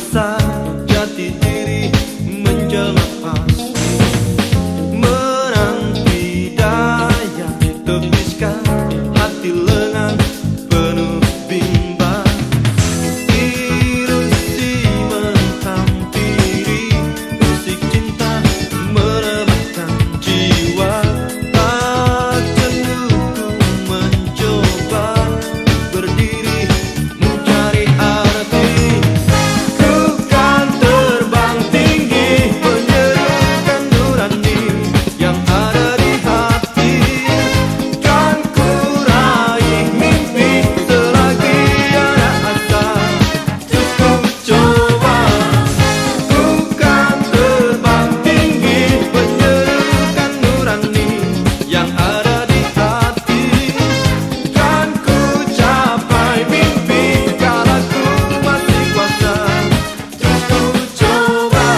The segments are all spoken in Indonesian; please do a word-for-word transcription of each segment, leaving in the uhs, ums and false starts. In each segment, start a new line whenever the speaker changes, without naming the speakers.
rasa jati diri menjelma pasti, menanti daya tepiskan hati lengan penuh bimbang. Ilusi menghampiri, musik cinta merebutkan jiwa. Tak jenuh ku mencoba berdiri mencari arti. Ku kan terbang tinggi menyerukan nurani yang ada di hati. Kan ku raih mimpi selagi ada asa, terus ku coba. Ku kan terbang tinggi menyerukan nurani yang ada di hati. Kan ku capai mimpi kala ku masih kuasa, terus ku coba.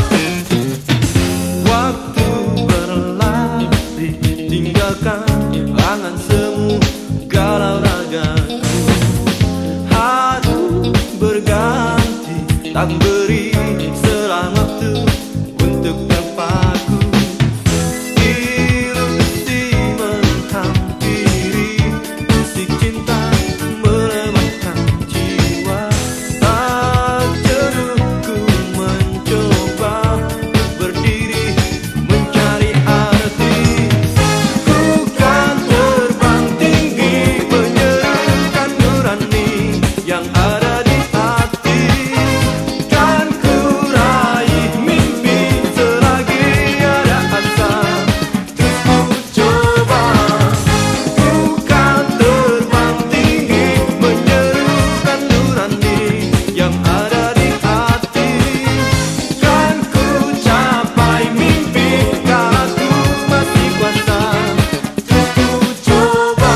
Waktu berlari tinggalkan angan semu galau ragaku. Hari berganti tak beri selang waktu untuk terpaku. Ilusi menghampiri, musik cinta melemahkan jiwa. Tak jenuh ku mencoba berdiri mencari arti. Ku kan terbang tinggi menyerukan nurani yang ada di hati. Kan ku raih mimpi selagi ada asa, terus ku coba. Ku kan terbang tinggi menyerukan nurani yang ada di hati. Kan ku capai mimpi kala ku masih kuasa, terus ku coba.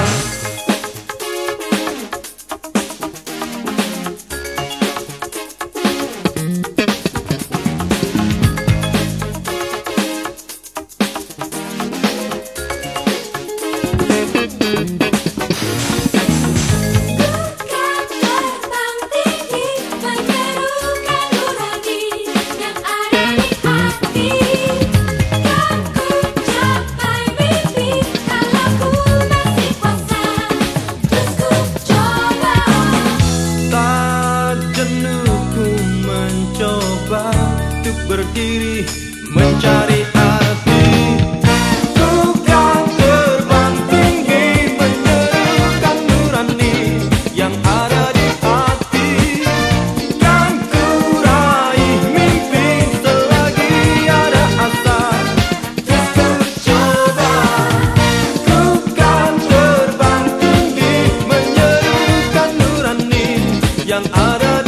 Kan terbang tinggi menyerukan nurani yang ada di hati. Kan ku capai mimpi kala ku masih kuasa, terus ku coba.
Tak jenuh ku mencoba untuk berdiri mencari arti. Ku kan terbang tinggi menyerukan nurani yang ada di hati. Kan ku raih mimpi selagi ada asa, terus ku coba. Ku kan terbang tinggi menyerukan nurani yang ada